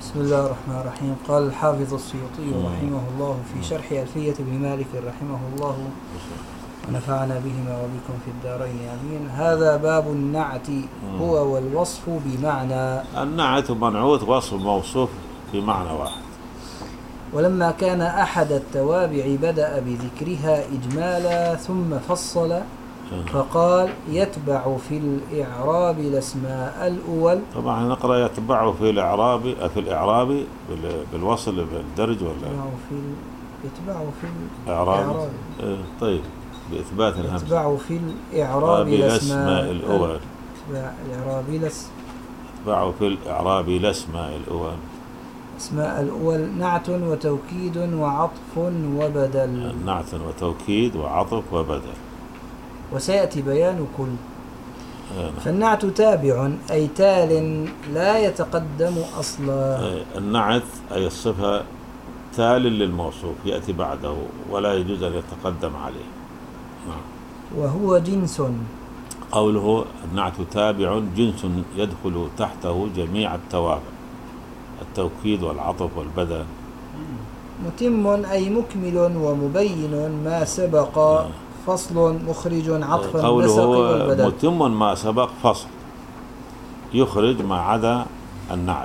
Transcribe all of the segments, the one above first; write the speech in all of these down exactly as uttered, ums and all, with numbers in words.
بسم الله الرحمن الرحيم. قال الحافظ السيوطي رحمه الله في شرح ألفية ابن مالك رحمه الله ونفعنا بهما وبكم في الدارين آمين. هذا باب النعت هو والوصف بمعنى. النعت ومنعوت وصف موصوف بمعنى واحد. ولما كان أحد التوابع بدأ بذكرها إجمالا ثم فصل فقال يتبع في الإعراب الأسماء الأول. طبعا نقرأ يتبع في الإعراب في الإعراب بالوصل بالدرج ولا يتبع في يتبع في الإعراب. الإعراب. اه طيب بإثبات الهمزة. يتبع في الإعراب الأسماء الأول. الإعراب الأس يتبع في الإعراب الأسماء الأول. أسماء الأول نعت وتوكيد وعطف وبدل. نعت وتوكيد وعطف وبدل. وسيأتي بيان كل. فالنعت تابع أي تال لا يتقدم أصلا. النعت أي الصفة تال للموصوف يأتي بعده ولا يجوز أن يتقدم عليه. وهو جنس. قوله النعت تابع جنس يدخل تحته جميع التوابع التوكيد والعطف والبدل. متم أي مكمل ومبين ما سبق فصل مخرج عطفا قوله والبدل. متم ما سبق فصل يخرج ما عدا النعت.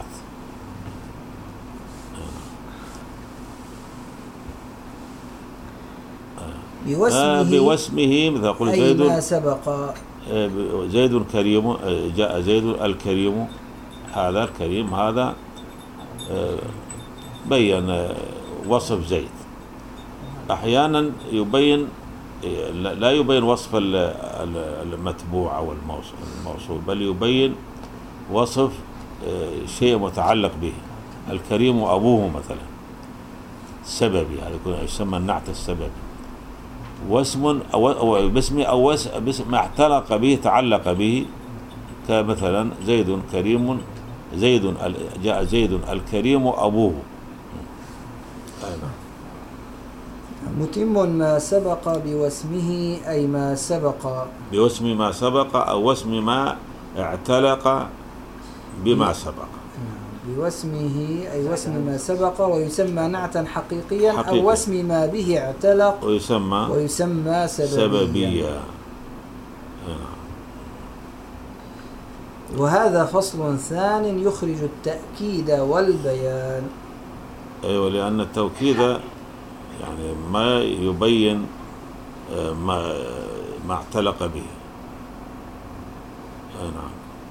بواسمه, بواسمه مثل قل أي زيد ما سبق. زيد كريم جاء زيد الكريم. هذا الكريم هذا بين وصف زيد. أحيانا يبين لا يبين وصف المتبوع أو الموصول بل يبين وصف شيء متعلق به. الكريم أبوه مثلا سببي هذا يسمى النعت السببي. واسم أو باسم أو باسم ما اعتلق به تعلق به كمثلا زيد كريم زيد جاء زيد الكريم أبوه. متم ما سبق بواسمه أي ما سبق. بواسم ما سبق أو واسم ما اعتلق بما سبق. بواسمه أي واسم ما سبق ويسمى نعتا حقيقيا حقيقي. أو واسم ما به اعتلق ويسمى ويسمى سببيا, سببيا. وهذا فصل ثان يخرج التأكيد والبيان. أيوة لأن التوكيد يعني ما يبين ما ما اعتلق به. نعم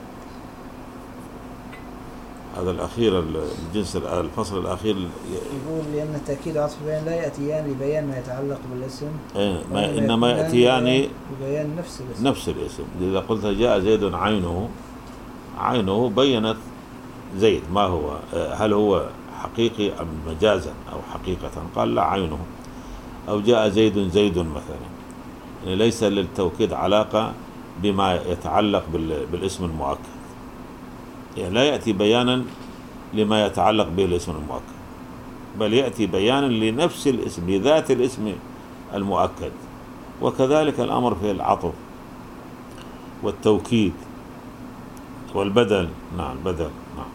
هذا الأخير الجنس الفصل الأخير يقول لأن التأكيد وعطف البيان لا يأتيان لبيان ما يتعلق بالاسم ما إنما يأتيان لبيان نفس الاسم. نفس الاسم. إذا قلت جاء زيد عينه عينه بينت زيد ما هو هل هو حقيقي أم مجازا أو حقيقة قال لا عينه. أو جاء زيد زيد مثلا يعني ليس للتوكيد علاقة بما يتعلق بالاسم المؤكد. يعني لا يأتي بيانا لما يتعلق به الاسم المؤكد بل يأتي بيانا لنفس الاسم لذات الاسم المؤكد. وكذلك الأمر في العطف والتوكيد والبدل. نعم بدل. نعم.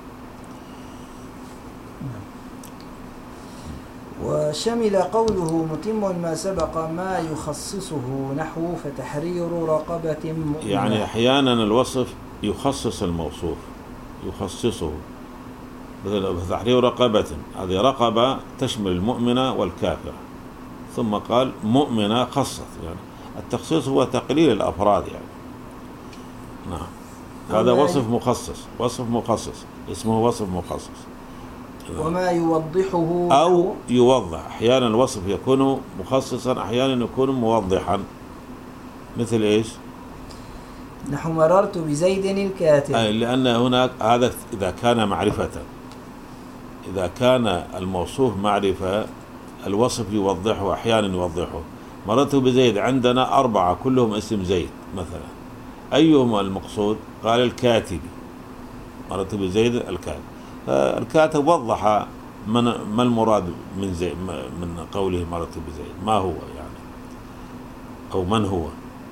وشمل قوله متم ما سبق ما يخصصه نحو فتحرير رقبة مؤمنة. يعني أحيانا الوصف يخصص الموصوف يخصصه مثل تحرير رقبة. هذه رقبة تشمل المؤمنة والكافرة ثم قال مؤمنة خصت. يعني التخصيص هو تقليل الأفراد يعني. نعم هذا وصف مخصص وصف مخصص اسمه وصف مخصص. وما يوضحه أو يوضح. أحيانا الوصف يكون مخصصا أحيانا يكون موضحا. مثل إيش؟ نحو مررت بزيد الكاتب. أي لأن هناك هذا إذا كان معرفة. إذا كان الموصوف معرفة الوصف يوضحه أحيانا يوضحه. مررت بزيد عندنا أربعة كلهم اسم زيد مثلا أيهم المقصود؟ قال الكاتب. مررت بزيد الكاتب. الكاتب وضح من ما المراد من زيد من قوله مررت بزيد ما هو يعني أو من هو.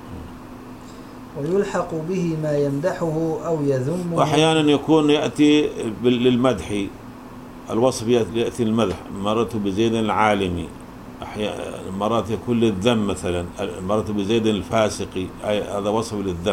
ويلحق به ما يمدحه أو يذمه. وأحيانا يكون يأتي للمدح الوصف يأتي المدح، مررت بزيد العالم، مرات يكون للذم مثلا، مررت بزيد الفاسق، هذا وصف للذم.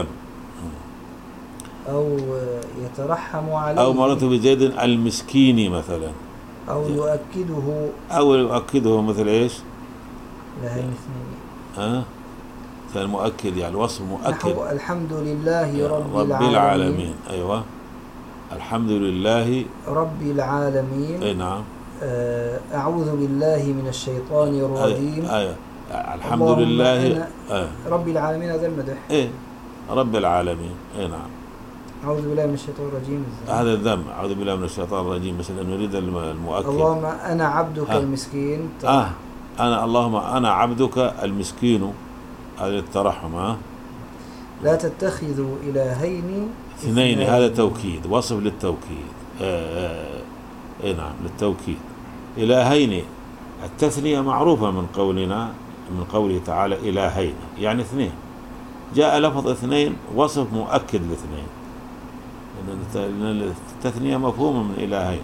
أو يترحم عليه، أو مررت بزيد المسكين مثلا، أو يؤكده، أو يؤكده مثل إيش؟ لهين اثنين. ها؟ المؤكد يعني وصف مؤكد. نحو الحمد لله رب, رب العالمين. العالمين. أيوة، الحمد لله رب العالمين. أي نعم. أعوذ بالله من الشيطان الرجيم. أي أي. الحمد لله أي. رب العالمين، هذا المدح. إيه، رب العالمين. أي نعم. أعوذ بالله من الشيطان الرجيم، هذا الذم. أعوذ بالله من الشيطان الرجيم مثلا، نريد المؤكد. اللهم أنا عبدك ها. المسكين. آه أنا اللهم أنا عبدك المسكين، هذا الترحم. ها، لا تتخذوا إلهين اثنين، هذا توكيد، وصف للتوكيد. آه اي نعم، للتوكيد. إلهين، التثنية معروفة من قولنا، من قوله تعالى إلهين يعني اثنين. جاء لفظ اثنين وصف مؤكد لاثنين، لأن التثنية مفهومة من إلهين.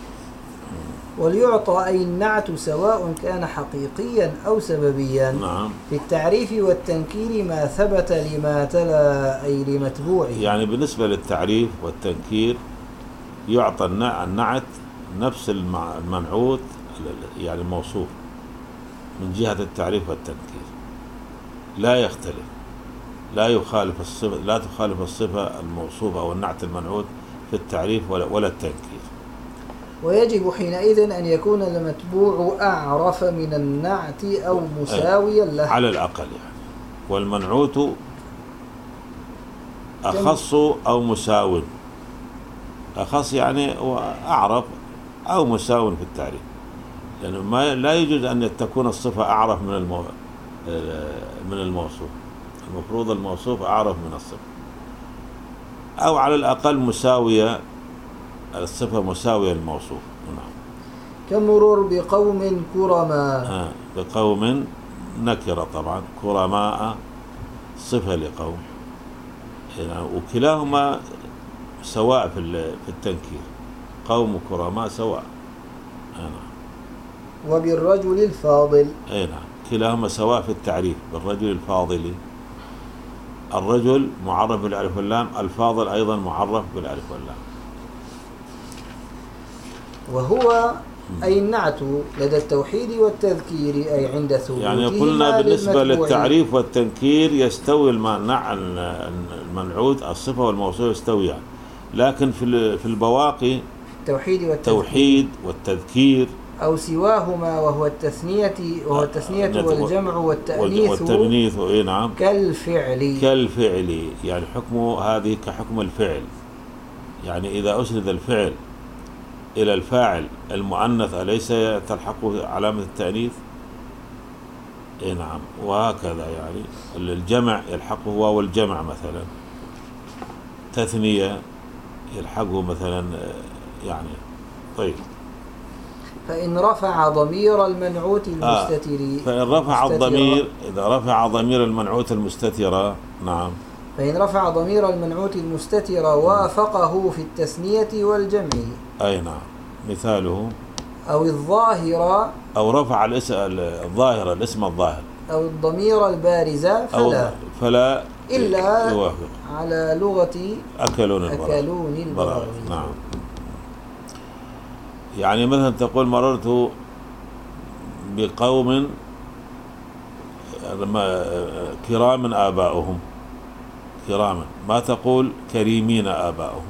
وليعطى أي النعت سواء كان حقيقيا أو سببيا. نعم. في التعريف والتنكير ما ثبت لما تلا أي لمتبوعه. يعني بالنسبة للتعريف والتنكير يعطى النعت نفس المنعوت يعني الموصوف من جهة التعريف والتنكير، لا يختلف، لا يخالف الصفة، لا تخالف الصفة الموصوفة أو النعت المنعوت في التعريف ولا, ولا التنكير. ويجب حينئذ أن يكون المتبوع أعرف من النعت أو مساويا له على الأقل يعني، والمنعوت أخص أو مساو، أخص يعني أعرف أو مساو في التعريف، لأنه يعني ما لا يجوز أن تكون الصفة أعرف من المو... من الموصوف، المفروض الموصوف أعرف من الصفة، أو على الأقل مساوية، الصفة مساوية للموصوف. نعم. كمرور بقوم كرماء. آه. بقوم نكرة طبعا، كرماء صفة لقوم، يعني وكلاهما سواء في في التنكير، قوم كرماء سواء. آه نعم. وبالرجل الفاضل. أي نعم، كلاهما سواء في التعريف، بالرجل الفاضل، الرجل معرف بالألف واللام، الفاضل أيضا معرف بالألف واللام. وهو أي النعت لدى التوحيد والتذكير، أي عند ثبوته. يعني قلنا بالنسبة للتعريف والتنكير يستوي المنعوت، الصفة والموصول يستويان، لكن في في البواقي التوحيد والتذكير, التوحيد والتذكير أو سواهما، وهو التثنية وهو التثنية والجمع والتأنيث والتأنيث. إيه نعم. كالفعل. كالفعل يعني حكمه هذه كحكم الفعل، يعني إذا أسند الفعل إلى الفاعل المؤنث أليس تلحقه علامة التأنيث؟ إيه نعم. وهكذا يعني الجمع يلحقه واو الجمع مثلا، تثنية يلحقه مثلا يعني. طيب، فإن رفع ضمير المنعوت المستتر. آه. فإن رفع الضمير، إذا رفع ضمير المنعوت المستترة. نعم. فإن رفع ضمير المنعوت المستتر وافقه في التثنية والجمع. أي نعم. مثاله أو الظاهرة، أو رفع الاسم الظاهرة، الاسم الظاهر، أو الضمير البارزة، فلا فلا إلا يوافق على لغة أكلون البراء. نعم. يعني مثلا تقول مررت بقوم كرام آباؤهم، كراما، ما تقول كريمين آباؤهم.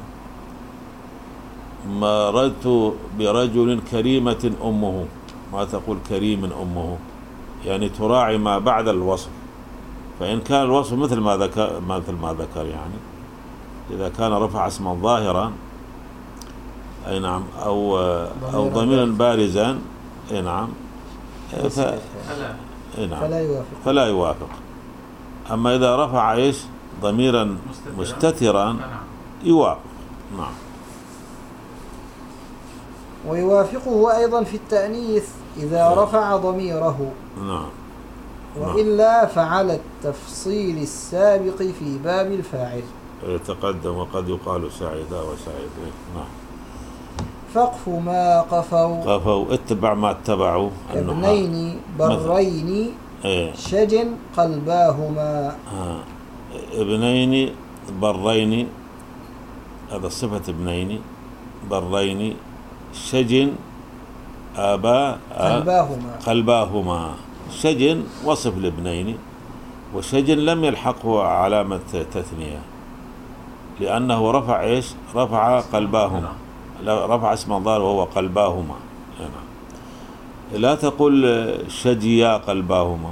مررت برجل كريمة أمه، ما تقول كريم أمه، يعني تراعي ما بعد الوصف. فإن كان الوصف مثل ما ذكر مثل ما ذكر يعني إذا كان رفع اسما ظاهرا، أي نعم، أو أو ضميرا بارزا، أي نعم، ف... أي نعم. فلا يوافق. فلا يوافق. أما إذا رفع إيش ضميرا مستترا يوافق. نعم. ويوافقه أيضا في التأنيث إذا رفع ضميره. نعم. وإلا فعلى التفصيل السابق في باب الفاعل يتقدم، وقد يقال سعيدا وسعيد. نعم. فقف ما قفوا قفوا اتبع ما اتبعوا. ابنين برين إيه. شجن قلباهما. آه. ابنين برين، هذا صفة ابنين برين شجن آباء قلباهما قلباهما. شجن وصف الابنين، وشجن لم يلحقه علامة تثنية لأنه رفع إيش؟ رفع قلباهما، رفع اسم الظاهر وهو قلباهما. لا تقل شجيا قلباهما.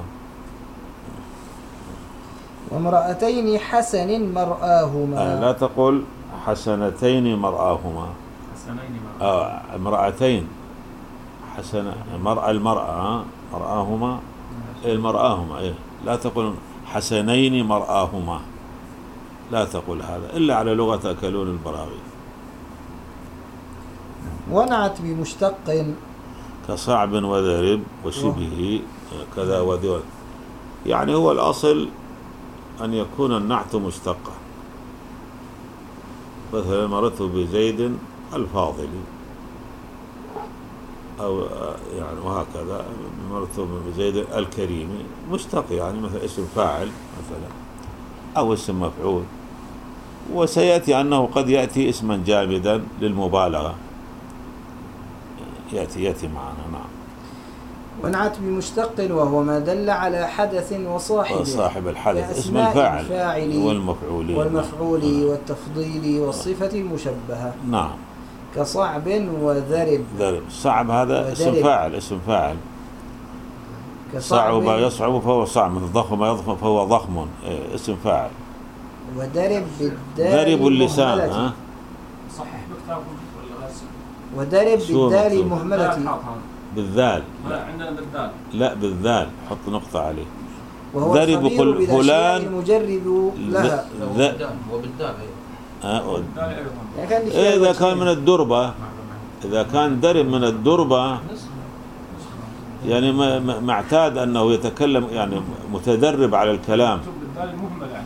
وامرأتين حسن مرآهما. آه لا تقل حسنتين مرآهما. حسنين آه امرأتين حسن مرأة المرأة مرآهما المرآهما إيه. لا تقل حسنين مرآهما، لا تقل هذا إلا على لغة أكلون البراغيث. ونعت بمشتق كصعب وذرب وشبهه كذا وذول. يعني هو الأصل أن يكون النعت مشتقا. مثلا مررت بزيد الفاضل، أو يعني وهكذا مررت بزيد الكريم مشتق، يعني مثلا اسم فاعل مثلا أو اسم مفعول. وسيأتي أنه قد يأتي اسما جامدا للمبالغة، يأتي يأتي معنا. نعم. ونعت بمشتق وهو ما دل على حدث وصاحبه وصاحب الحدث اسم الفاعل والمفعول والمفعول والتفضيل والصفة المشبهة. نعم. كصعب وذرب. ذرب صعب هذا وذرب. اسم فاعل اسم فاعل. صعب يصعب فهو صعب، مثل ضخم يضخم فهو ضخم إيه اسم فاعل. ودرب بالدال ذرب اللسان. ها صحح بكتابكم ولا بس؟ ودرب بالدال مكتوب. المهملة. بالذال. لا عندنا بالدال. لا بالذال، حط نقطة عليه. وهو ذرب قل فلان المجرب لها. وبالدال أيوة. يعني إذا كان من الدربة، إذا كان درب من الدربة يعني ما اعتاد أنه يتكلم، يعني متدرب على الكلام. بالدال المهملة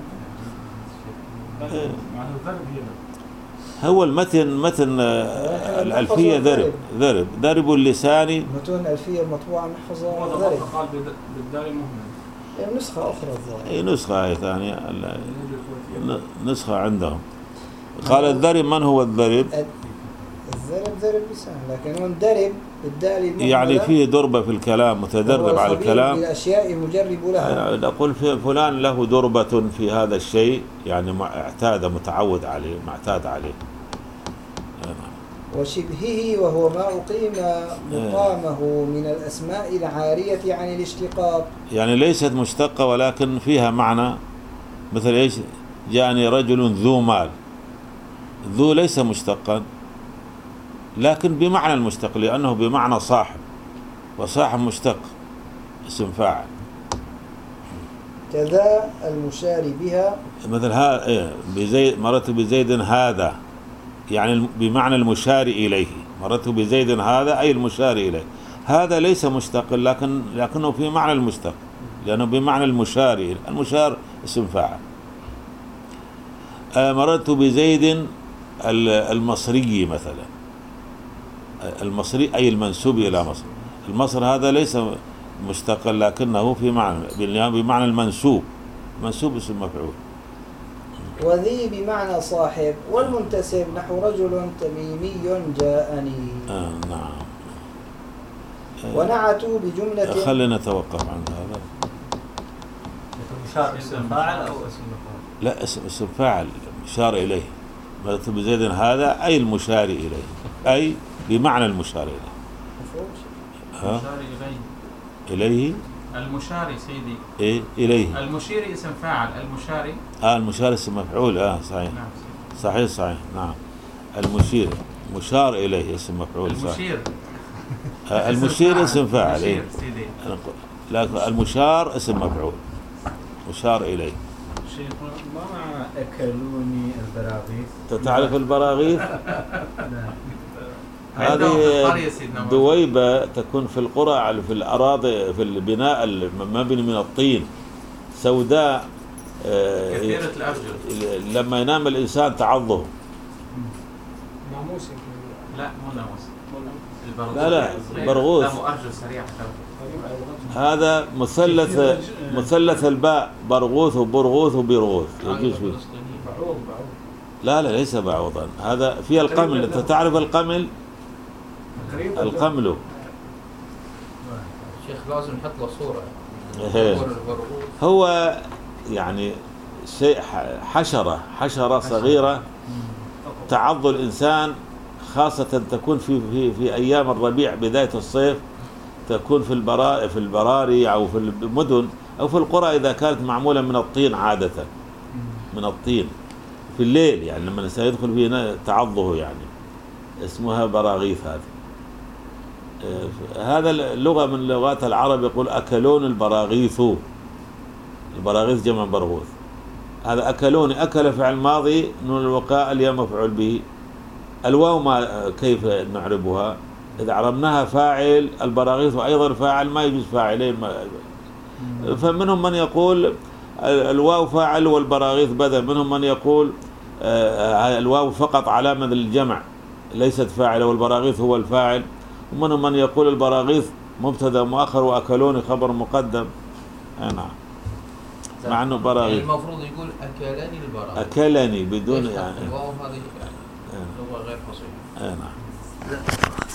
هو المتن متن الألفية ذرب ذرب ذرب اللسان. متون الألفية المطبوعة محفظة ذرب. قال بالدال المهملة. نسخة أخرى الظاهر. أي نسخة هي ثانية، نسخة عندهم. قال الذرب، من هو الذرب؟ الذرب ذرب لسان، لكن هو درب بالدال المهملة يعني فيه دربة في الكلام، متدرب على الكلام. بالأشياء مجرب لها. نقول فلان له دربة في هذا الشيء، يعني اعتاد متعود عليه معتاد عليه. وشبهه وهو ما أقيم مقامه من الأسماء العارية عن الاشتقاق، يعني ليست مشتقة ولكن فيها معنى. مثل إيش؟ جاءني رجل ذو مال، ذو ليس مشتقا لكن بمعنى المشتق، لأنه بمعنى صاحب، وصاحب مشتق اسم فاعل. كذا المشار بها، مثل ها إيه بزيد، مررت بزيد هذا، يعني بمعنى المشار إليه. مررت بزيد هذا أي المشار إليه. هذا ليس مشتق لكن لكنه في معنى المشتق، لأنه بمعنى المشار إليه. المشار اسم فاعل. آه مررت بزيد المصري مثلا، المصري أي المنسوب إلى مصر. المصر هذا ليس مشتقا لكنه في معنى بمعنى المنسوب، منسوب اسم مفعول. وذي بمعنى صاحب، والمنتسب نحو رجل تميمي جاءني. آه نعم. آه ونعتوا بجملة. خلينا نتوقف عند هذا. مشار اسم فاعل أو اسم مفعول؟ لا اسم اسم فاعل مشار إليه. مررت بزيد هذا أي المشار إليه، أي بمعنى المشار إليه. ها؟ إليه. إليه. المشاري سيدي. إيه إليه. المشير اسم فاعل، المشاري. آه المشار اسم مفعول. آه صحيح. نعم. صحيح صحيح نعم. المشير مشار إليه اسم مفعول. المشير. آه المشير اسم فاعل. إيه. سيدي. لكن المشار اسم مفعول، مشار إليه. شيخ ما معنى أكلوني البراغيث؟ تعرف البراغيث؟ هذه دويبة تكون في القرى، في الأراضي، في البناء المبني من الطين، سوداء كثيرة الأرجل. لما ينام الإنسان تعضه. لا منوس. البرغوث. لا لا صغير. برغوث. لا مؤرجل سريع. هذا مثلث مثلث الباء، برغوث وبرغوث وبيرغوث يجوز فيه. بعوض بعوض. لا لا ليس بعوضا، هذا في القمل. انت تعرف القمل؟ القمل شيخ لازم نحط له صورة. إيه. صور البرغوث. هو يعني شيء حشرة حشرة صغيرة تعض الإنسان، خاصة تكون في في في أيام الربيع بداية الصيف، تكون في البرا في البراري أو في المدن أو في القرى إذا كانت معمولة من الطين، عادة من الطين في الليل، يعني لما الإنسان يدخل فيه تعضه، يعني اسمها براغيث. هذه هذا اللغة من لغات العرب، يقول أكلون البراغيث. البراغيث جمع برغوث. هذا أكلوني، أكل فعل ماضي، نون الوقاء الياء مفعول به. الواو ما كيف نعربها؟ إذا عربناها فاعل، البراغيث أيضا فاعل، ما يجوز فاعلين. فمنهم من يقول الواو فاعل والبراغيث بدل، منهم من يقول الواو فقط علامة للجمع ليست فاعلة والبراغيث هو الفاعل، ومنهم من يقول البراغيث مبتدا مؤخر وأكلوني خبر مقدم. نعم، مع انه براغيث. يعني المفروض يقول اكلني البراغيث. اكلني بدون يعني الواو هذه لغة غير فصيحة. نعم.